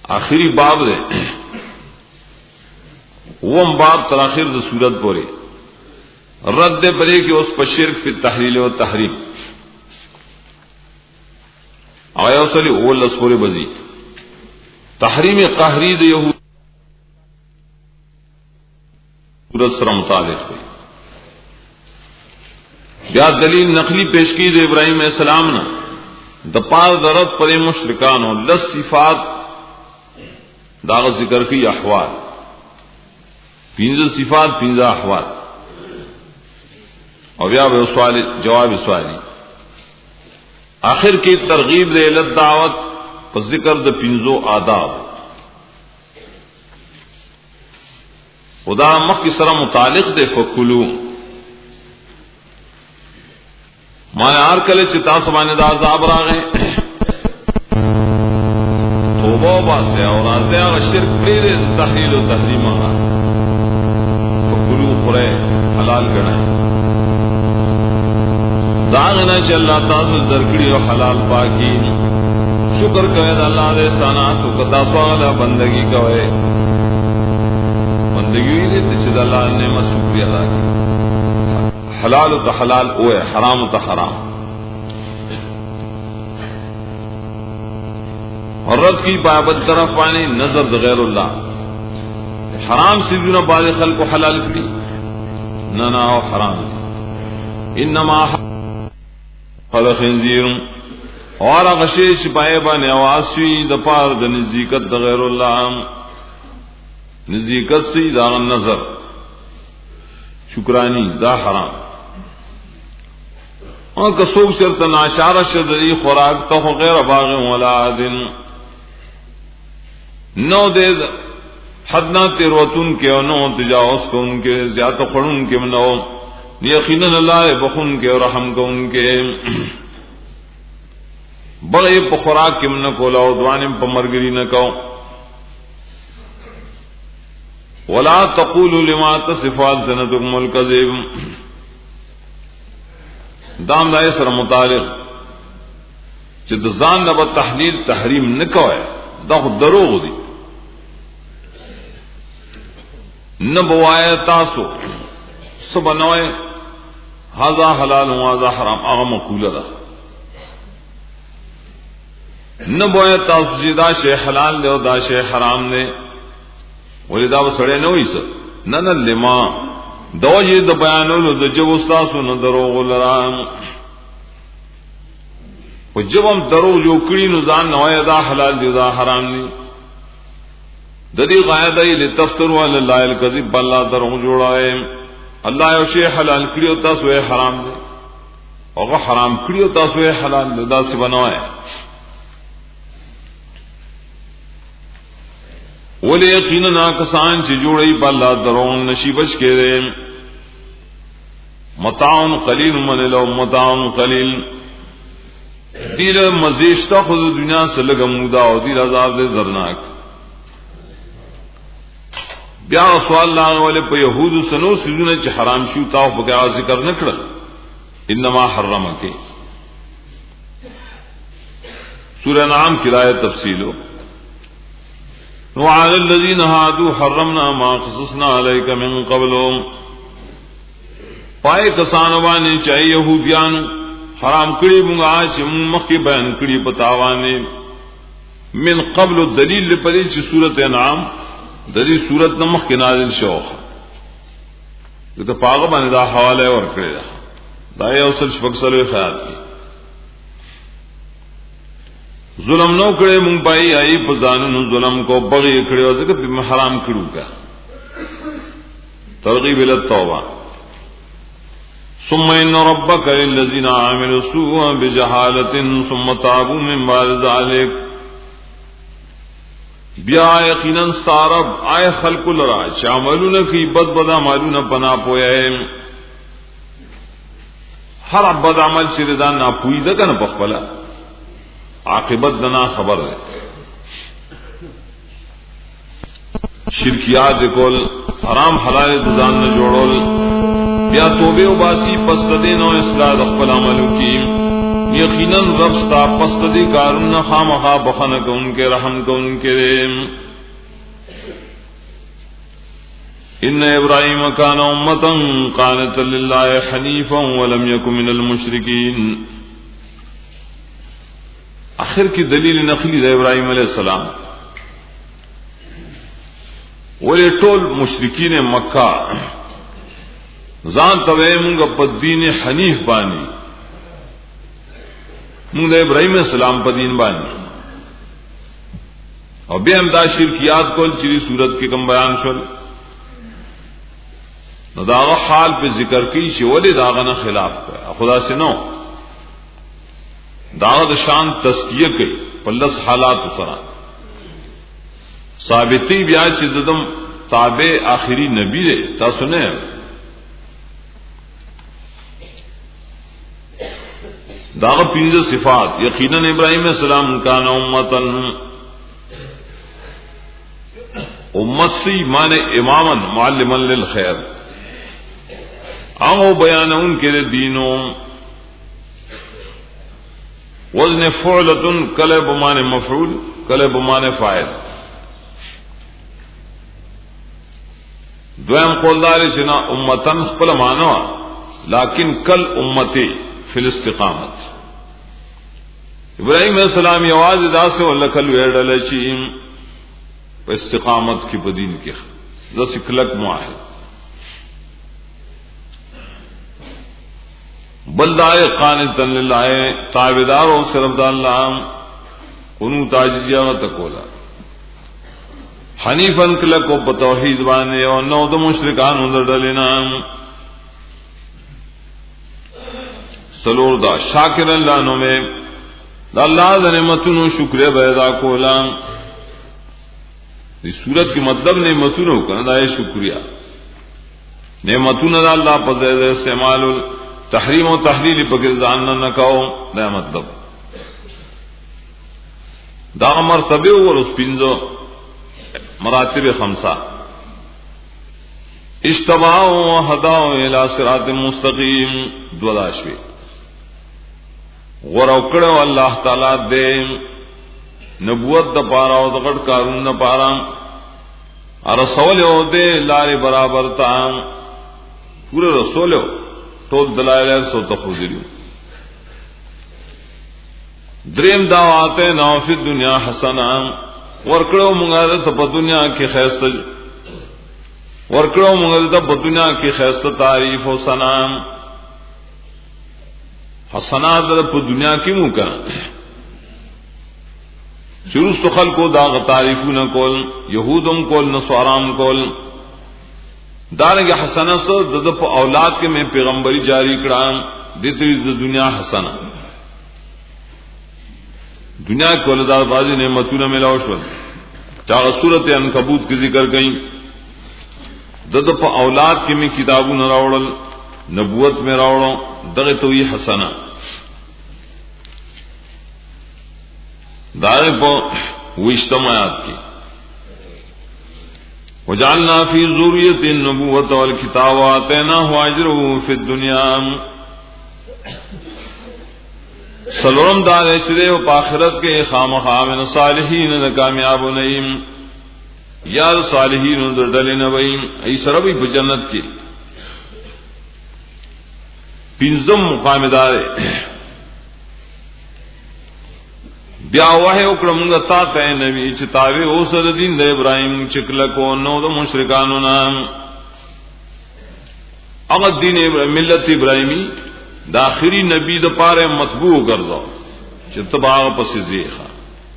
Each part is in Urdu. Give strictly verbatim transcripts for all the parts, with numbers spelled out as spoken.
آخری باب دے وم باب تراخیر د صورت پورے رد پرے کہ اس پر شرک فی التحلیل و تحریم آیا وصلی اول لس پورے بزی تحریم قہری د یہود صورت سر متعلق ہوئی بیا دلیل نقلی پیش کی د ابراہیم علیہ السلام نے دپار درد پر مشرکانو لس صفات داغ ذکر کی احوال پینزہ صفات پینزہ احوال اور بیا سوال جواب سوالی آخر کی ترغیب دے علت دعوت پر ذکر د پینزو آداب خدا مخ کی سرا متعلق دے فکلو مانے آر کلے چتا سمانے دا عذاب راغے توبہ باسے اور آتے آگا شرک پریدے تحلیل و تحریم آگا فکلو خورے حلال گنائے داغنا چا اللہ تعالی درکڑی و حلال پاکی شکر کوئے دا اللہ دے ساناتو کتا سوالا بندگی کوئے بندگی ہوئی دیتے چا دا اللہ نے مسوکری ادا کی حلال تا حلال اوے حرام تا حرام اور رد کی بابت طرف پانی نظر دا غیر اللہ حرام سیدنا بعض خلق کو حلال کری ننا و حرام انما حل خنزیر اور غشیش پائے بانے آواسوی دا پار دا نزدیکت دا غیر اللہ نزدیکت سی دا نظر شکرانی دا حرام اور کسوب شرط ناشارہ شدری خوراک تو غیر باغ ولا عادن نو دے حدنا تیروتن کے نو تجاوز کو ان کے زیادہ خڑن کے نو یقیناً اللہ بخن کے اور رحم کو ان کے بڑے خوراک کے من کو لاؤ دوان پمرگری نہ کو ولا تقولوا لما تصف السنتكم الكذب دام دائے سر متعلق چد زان نب تحلیل تحریم نکوئے دا خود دروغ دی نبوائے تاسو سبنوئے ہذا حلال وہذا حرام آغا مقولہ دا نبوائے تاسو چی دا شے حلال دے و دا شے حرام دے ولی دا بسڑے نوئی سر نن لما دو یہ دا بیانولو دا جب استاسو نا دروغ لرام و جب ہم دروغ جو کڑی نزان نوائی دا حلال دی دا حرام دی دا دی غایدہ لتفتروا اللہ الکذب باللہ دروغ جوڑائے اللہ یوشی حلال کڑی ہوتا سوئے حرام دی اور حرام کڑی ہوتا سوئے حلال دی دا سی بنوائے ولی یقیناً کسان چی جوڑی باللہ درون نشیبش کے دے متاعن قلیل من لو متاعن قلیل دیر مزیشتا خود دنیا سے لگا مودا و دیر عذاب دے درناک بیا سوال لاغ والے پا یہود سنو سیدونا چی حرام شیوتاو پا کیا ذکر نکرل انما حرمکی سورہ نعام کی رائے تفصیلو وعلى الذين هادوا حرمنا ما قصصنا عليك من قبل پائے کسانو بانے چاہے یہودیان حرام کڑی مونگا چی مخی بیان کڑی پتاوانے من قبل دلیل لپدی چی صورت انعام دلیل صورت نمخ کے نازل شوخ تو پاغ بانے دا حوالے ورکڑی دا دا یہ اصل شپکسلوی خیال کی ظلم نو کڑے مونگ پائی آئی پزانو ظلم کو بغی کڑے ہو سکے پھر میں حرام کڑوں کا ترغیب التوبہ ثم ان ربک للذین عملوا سوءا بجہالۃ ثم تابوا من بعد ذلك بیا یقیناً سارب آئے خلق لرا شاملون کی بد بد عملون پنا پویا ہے ہر بد عمل شردان نا پوئی دا کنا پخبلا عاقبت دنا خبر ہے شرکیات کول حرام حلال دزان نہ جوڑول بیا توبه و باسی پس دین او اصلاح خپل عملو کی یقیناً رب ستا پس دی کارون خامخا بخن کو ان کے رحم کو ان کے ان ابراہیم کان امتا قانتا للہ حنیفا ولم یک من المشرکین. آخر کی دلیل نقلی دا ابراہیم علیہ السلام ولی ټول مشرکین مکہ ځان ته موږ په دین حنیف باندې موږ د ابراهیم السلام په دین باندې او بیا هم دا شرکیات کول چې صورت کې کوم بیان شول نو دا حال په ذکر کې چې ولې داغه نه خلاف کوي خدا سے نو دا د شان تزکیه کوي په لس حالات سره ثابتی بیا چې ددم تابع آخری نبی دی تاسو نه داغ پنځه صفات یقینا ابراهیم السلام کان امتن امت سی معنی اماما معلما للخير او بیانون کے دینوں وزن فعلتن کلے بمانے مفعول کلے بمانے فاعل. دویم قولدار چنا امتن خپل معنی لیکن کل امتی فی الاستقامت. ابراہیم علیہ السلام یواز دا سے ولکل ویڑل چی استقامت کی بدین کی دس کلک معاہد بلدائے قانتا للہ تابدار و صرف دا اللہ کنو تاجزیہ و تکولا حنیفن کلک و بتوحید بانے و نو دا مشرکان اندر ڈلینا سلور دا شاکر اللہ نو میں دا اللہ دا نعمتونو شکر بیدا کولا. اس صورت کی مطلب نعمتونو کنا دا شکریہ نعمتونو دا اللہ پزید استعمال تحریم و تحلیل پاکستان نہ نکاو دا مطلب دا مرتبه اور اس پنځو مراتب خمسہ اجتباء و هداء الى صراط مستقیم دولاشوی غورو کړو الله تعالی دې نبوت د پارا او د غټ کارون نه پارا رسول او دې لارې برابر تا پورا رسول ټول دلایل سو تفوزیو. دریم دعواته نو فی دنیا حسنا ورکړو موږ ته په دنیا کې خیرسته ورکړو موږ ته په دنیا کې خیرسته تعریف او ثنا حسنات په دنیا کې مو کړه شروع تو خلقو دا تعریفونه کول يهودم کول نصارام کول دارنګه حسنه سو د په اولاد کې مې پیغمبري جاری کړم د دې دنیا حسنه دنیا کې ولدا بازي نعمتونه ملاو شو چا سورته عنکبوت کې ذکر کړي د په اولاد کې مې کتابونه راوړل نبوت میں راوڑوں دغه توي حسنه دار په وشتمات کی وجعلنا فی ذریه النبوة والکتاب واتیناه اجره فی الدنیا. سلام دار شری او آخرت کے خامخا من صالحین کامیاب نیم یا صالحین دردل نویم ای سربی په جنت کی پینزم مقام دارے بیا وحی اکرمونگا تا تے نبی چتاوی او سر دین دے ابراہیم چکلکو نو دا مشرکانو نام اگر دین ملت ابراہیمی دا آخری نبی دا پارے مطبوع کردو چتباغ پسی زیخا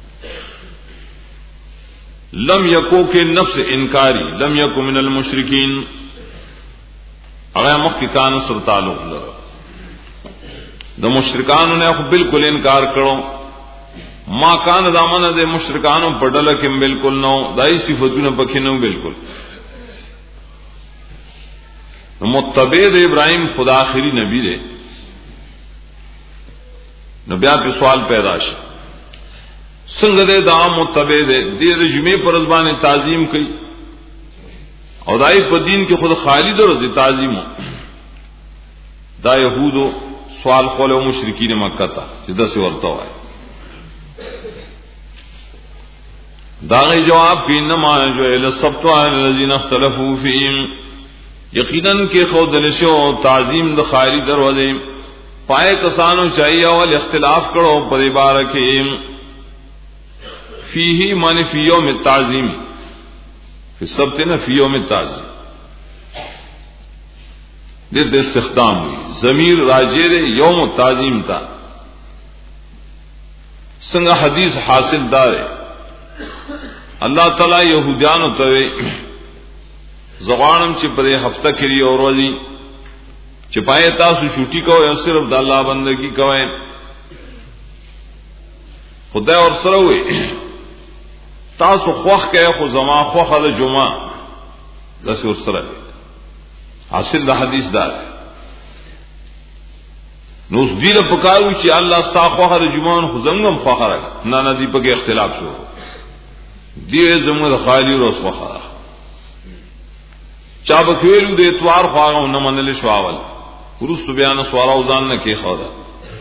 لم یکو کے نفس انکاری لم یکو من المشرکین اگر مخی کان سر تعلق لگا دا مشرکانو نے خو بالکل انکار کرو ما کان دامن دے مشرکانو پڑھل کم بالکل نو دائی صفتوں پکھی نو بالکل متبع دے ابراہیم خدا آخری نبی دے نبیہ پہ سوال پیدا شا سنگ دے دا متبع دے دے رجمے پر ازبان تعظیم کی اور دائی پا دین کے خود خالد رضی تعظیم ہو دا یہودو سوال خولو مشرکین مکہ تا چې داسې ورته وای داغی جواب کی انما جعل السبت علی الذین اختلفوا فیہم یقیناً کہ خودلشو تعظیم د خاری دروازے پائے کسانو چاہیے اول اختلاف کرو پر بارکے فیہ من فی یوم التعظیم فی السبت نہ فی یوم التعظیم دے استخدام ہوئی ضمیر راجر یوم التعظیم تا سنگا حدیث حاصل دار اللہ تعالی یہودیانو توے زغانم چې پرې هفته کړي او ورځي چې پای تاسو چوټي کوئ او صرف د الله بندگی کوئ خدای اور سره وي تاسو خوخ کوي خو زما خوخه د جمعه لسی ور سره حاصل د حدیث دار نو دې په پکاوي چې الله ستا خوخه د جمعه خو زمغم خوخه نه نه دې په کې اختلاف شو دې زموږ خالی روز خوخه چا بکویلو د اتوار خواغو نه منل شواول ورستو بیان سوارا وزان نه کې خدا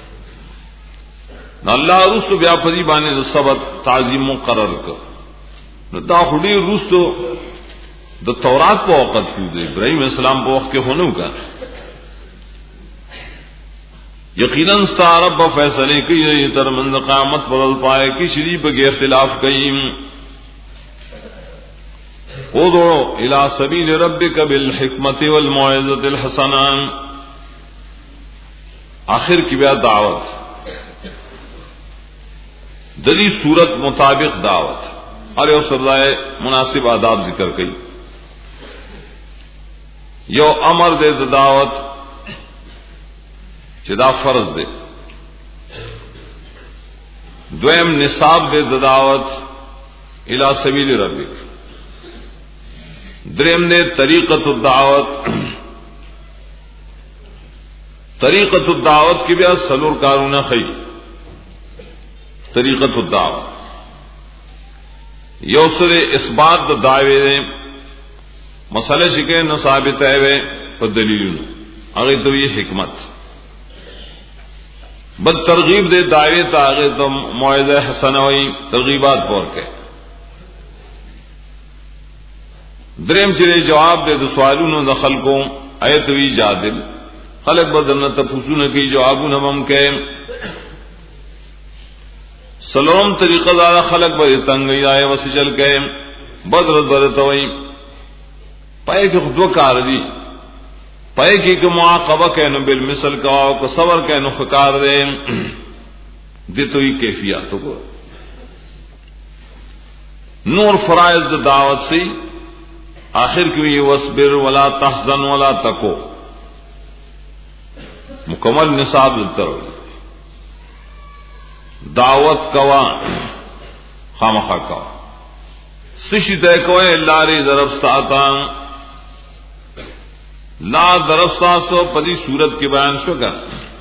نو الله ورستو بیا پدی باندې سبت تعظیم مقرر ک نو دا خودي ورستو د تورات په وخت کې د ابراهيم اسلام په وخت کې هونو کا یقینا ستارب فیصله کوي تر من قیامت پر پائے کی شریف کے اختلاف کئیم ادعو الى سبیل ربک بالحکمت والموعظۃ الحسنہ آخر کی بیا دعوت دلی صورت مطابق دعوت اور یو سرائے مناسب آداب ذکر کئی یو امر دے دعوت چدا فرض دے دویم نصاب دے دعوت الى سبیل ربک دریم نے طریقت الدعوت طریقت الدعوت کی بیا سلور کارونه خی طریقت الدعوت یو سره اثبات د دعوی دے مسئلہ شکے نہ ثابت ہے وے پر دلیلونو هغه دوی حکمت بل ترغیب دے دعوی تا هغه تو موعظه حسنہ وی ترغیبات پور کے دریم چرے جواب دے دو سوالونو د خلقو ایت وی جادل خلق بدن تفوسون کی جوابون هم کہ سلام طریقہ دار خلق بے تنگ آئے وسجل کہ بدر درتوی پائے کہ دو کار دی پائے کہ کہ معاقبہ کہنو بالمثل کا او صبر کہنو خکار دے دی تو ہی کیفیت کو نور فرائض دعوت سی آخر کی وصبر ولا تحزن ولا تکو مکمل نصاب التر دعوت کوا خامخا کوا سشی دے کوئے لاری درفستاتا لا درفستاسو پدی صورت کی بیان شو کر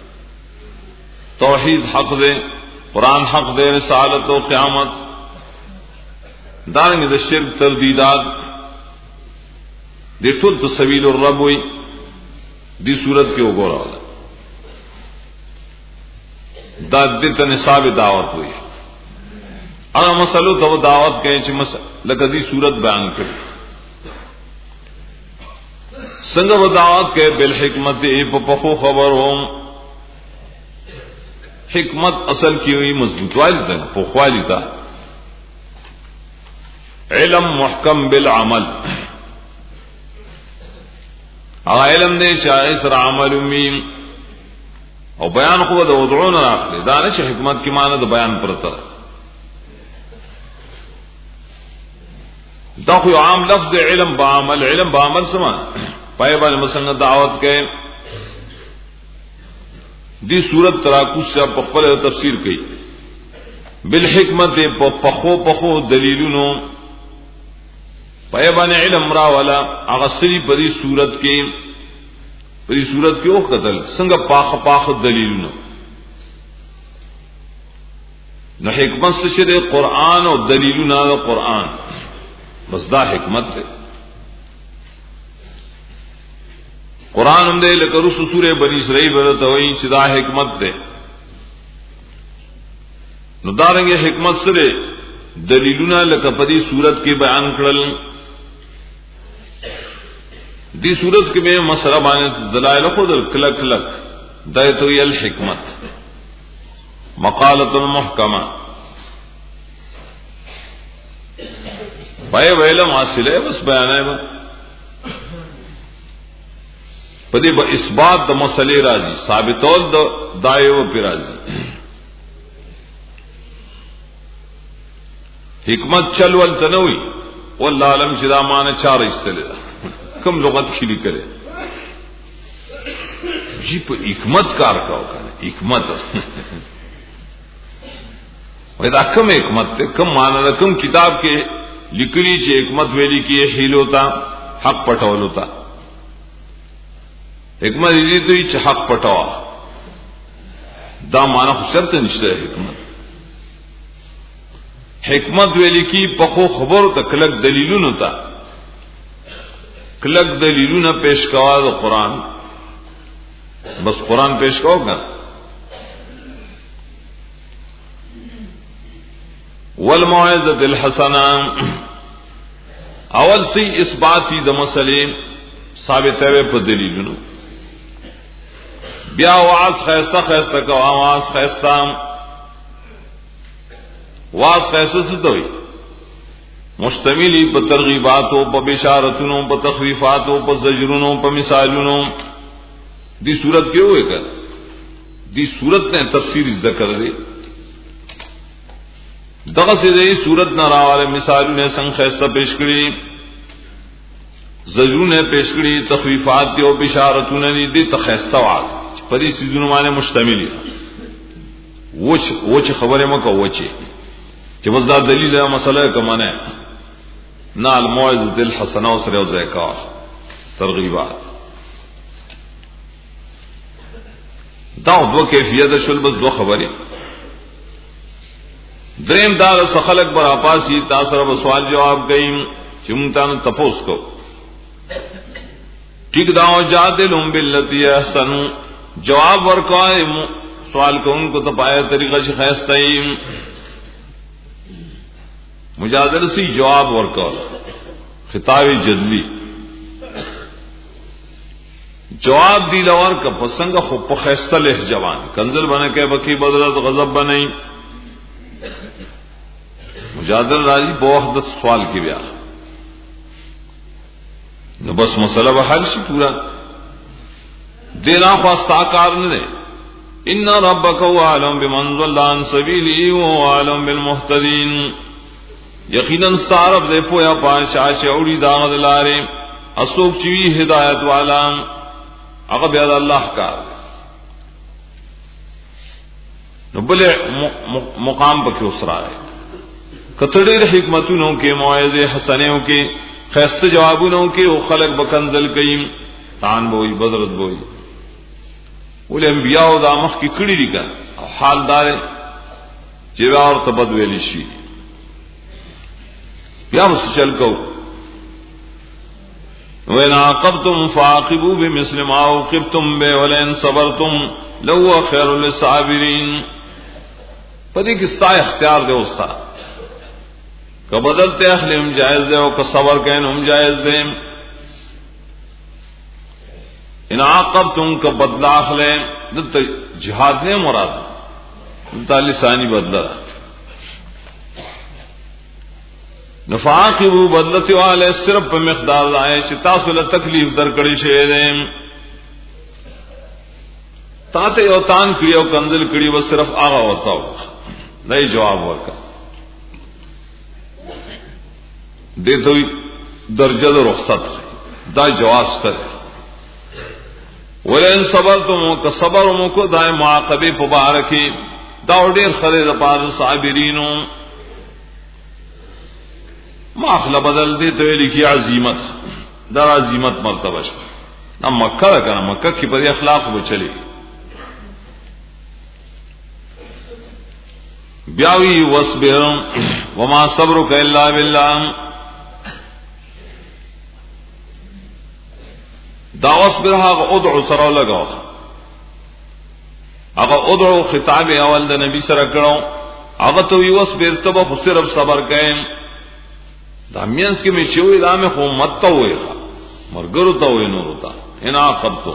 توحید حق دے قرآن حق دے رسالت و قیامت دارنگ دے شرک تردیدات دی ټول تو سبیل الرب وی دی صورت کې وګورئ دا د ته نصاب دعوت وی هغه مسلو ته دعوت کوي چې مس لکه دی صورت بیان کړي څنګه و دعوت کوي بل حکمت په پخو خبروم حکمت اصل کی ہوئی مضبوطوالی ده په خوالی ده علم محکم بالعمل او علم دے شاعر سر عمل امین او بیان خو د وضعون راخلی دا نه حکمت کی معنی د بیان پرته دا خو عام لفظ علم با عمل علم با عمل سما پای باندې مسنګ دعوت کئ دی صورت تراکو سے په خپل تفسیر کئ بالحکمت په پخو پخو دلیلونو پایبان علم را والا اغسری پدی صورت کے پدی صورت کے او قتل سنگ پاخ پاخ دلیلونو نو حکمت سے دے قرآن اور دلیلونا دا قرآن بس دا حکمت دے قران هم دې لکه رسو سوره بنی اسرائیل ورته وایي چې دا حکمت ده. نو دارنګه حکمت سره دلیلونه لکه په دې صورت کې بیان کړل. دې صورت کې به مسله باندې دلایل خود کلک کلک دایته یل حکمت مقالۃ المحکمه پای ویلم حاصله بس بیانای با پدې به اثبات د مسلې راځي ثابتول د دایو په راځي. حکمت چلول تنوي والله علم چې دا معنی چار استله کوم لغت کې لیکل جی په حکمت کار کاو کنه حکمت وای دا کوم حکمت ته کوم معنی کوم کتاب کې لیکلي چې حکمت ویلي کې حیل ہوتا حق پټول ہوتا. حکمت دې ته چې حق پټوا دا معنی خو شرط نشته. حکمت حکمت ویلي کې په خو خبرو ته کلک دلیلونه تا کلک دلیلونه پیش کوا د قران بس قران پیش کوګا والموعظه الحسنه اول سی اثباتی د مسلې ثابته په دلیلونو بیا واعظ خیسته خیسته کو आवाज خیسته واعظ خیسته څه دوی مشتملی په ترغیبات او په بشارتونو په تخویفات او په زجرونو په مثالونو. دی صورت کې وې کړه دی صورت نے تفسیر ذکر دی دغه سي دی صورت نه راواله مثالونه څنګه خسته پیش کړي زجرونه پیش کړي تخویفات او بشارتونه دي تخسته واعظ په دې سيزونو باندې مشتمل دي. وچ وچ خبره مکو وچه چې وځه دلیل مسله کومه نه الموعظه الحسنه او سره ذکر ترغیبات دا دو کیفیت شول بس دو خبرې. دریم دا خلق بر اپاسی تاسو سره سوال جواب کئ چې مونږ ته تپوس کو ٹھیک دا او جادلهم باللتی احسن جواب ورکوای سوال کوونکو ته پای طریقه شي خاصتای مجادله سی جواب ورکو خطاب جدلی جواب دی لور کا پسنګ خو په خسته لهجوان کنزل باندې کې بکی بدرت غضب بنئ مجادل راځي په وخت د سوال کې بیا نو بس مسله به حل شي پورا دینا خواستا کار نه ان ربک هو عالم بمن ضل عن سبیله و عالم بالمهتدین یقینا ستارب دې پویا پاشا شاوړي دا غلاره اسوک چوي هدایت والا هغه بیا الله کار نو بل مقام پکې اوسرا ہے کتړې حکمتونو کې موعظه حسنه کې خاصه جوابونو کې او خلق بکندل کيم تان بوئی بدرت بوئی ول انبیاء دا مخ کې کړي دي کا حال دار چې ور تبد ویل شي بیا مس چل کو وَإِنْ عَاقَبْتُمْ فَعَاقِبُوا بِمِثْلِ مَا عُوقِبْتُمْ بِهِ وَلَئِنْ صَبَرْتُمْ لَهُوَ خَيْرٌ لِلصَّابِرِينَ. پدې کې ستا اختیار دی اوستا که بدلته اخلم جائز دی او که صبر کین هم جائز دی. ان عاقبتم که بدلا اخلے دته جهاد نه مراد دته لسانی بدلا نفاقبو بدلتی والے صرف په مقدار لای چې تاسو له تکلیف درکړی شي دې تاسو یو تان کړیو کنزل کړی و صرف هغه وتاو نه جواب ورکا دې دوی درجه د رخصت دا جواز تر ولئن صبرتم که صبر مو کو دای معاقبه مبارکی دا ډیر خره د پاره صابرینو ما اخلا بدل دی تو لکھی عظیمت در عظیمت مرتبہ شو نا مکہ دا کنا مکہ کی پر اخلاق وہ چلی بیاوی وصبر وما صبرک الا باللہ دا واصبر هغه ادعو سره لګاو هغه ادعو خطاب اول د نبی سره کړو هغه ته وی واصبر تبه خو صرف صبر کایم دا مینس کې می شوی دا مې خو مت ته وای مرګرو ته وای نور ته ان عاقبتو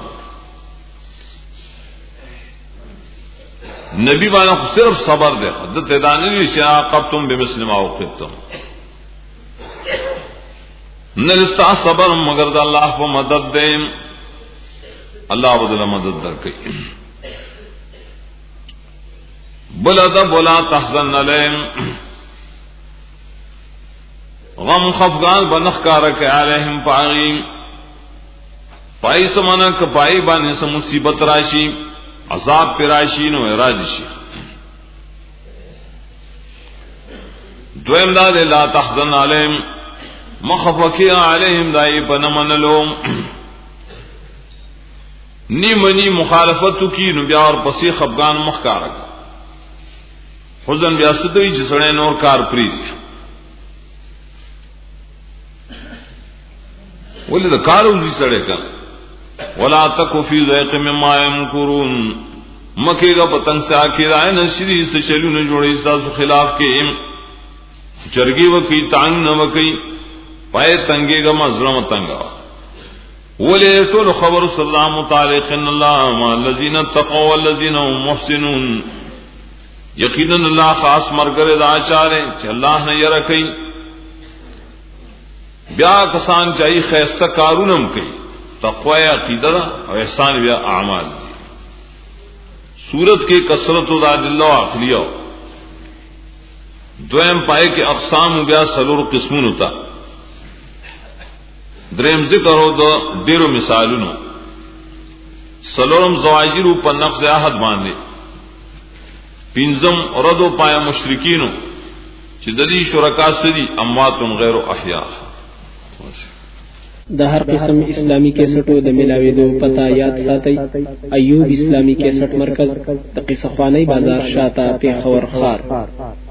نبی باندې خو صرف صبر دی د تدانی چې عاقبتم بمثل ما عوقبتم نلستا صبر مگر د الله په مدد دی الله بدل مدد درکړي بلا دا بولا تحزن علیم غم خفغان بنخ کارک علیہم پاغیم پائی سمانا کپائی بانی سم مصیبت راشی عذاب پی راشی نو اراج شی دویم دا دے لا تحزن علیم مخفقی علیہم دائی پنمن لوم نی منی مخالفتو کی نو بیار پسی خفغان مخ کارک حزن بیا ستوی جسڑے نور کار پرید ولی دا کاروزی سڑے کا ولا تکو فی ضیق مما یمکرون مکے گا پتنگ سے آکے رائے نشری سے چلو نہ جوڑے ساسو خلاف کے چرگی وکی تانگ نہ وکی پائے تنگے گا مظلم تنگا ولی طول خبر صلی اللہ متعلق ان اللہ ما الذین اتقوا والذین هم محسنون یقینا اللہ خاص مرگر دا چارے کہ اللہ نے یہ رکھی بیا کسان چاہیے خیستہ کارونم کئی تقوی عقیدہ اور احسان بیا اعمال سورت کے کثرت و داد اللہ عقلیہ دویم پائے کہ اقسام بیا سلور قسمون ہوتا دریم ذکر ہو دو دیرو مثالونو سلورم زواجر پر نفس عہد باندھے پینزم ردو پایا مشرکینو چې د دې شرکا سدي اموات غیر احیاء د هر قسم اسلامی کیسټو د ملاويدو پتا یاد ساتي ایوب اسلامی کیسټ مرکز د قصه خوانی بازار شاته په خور خار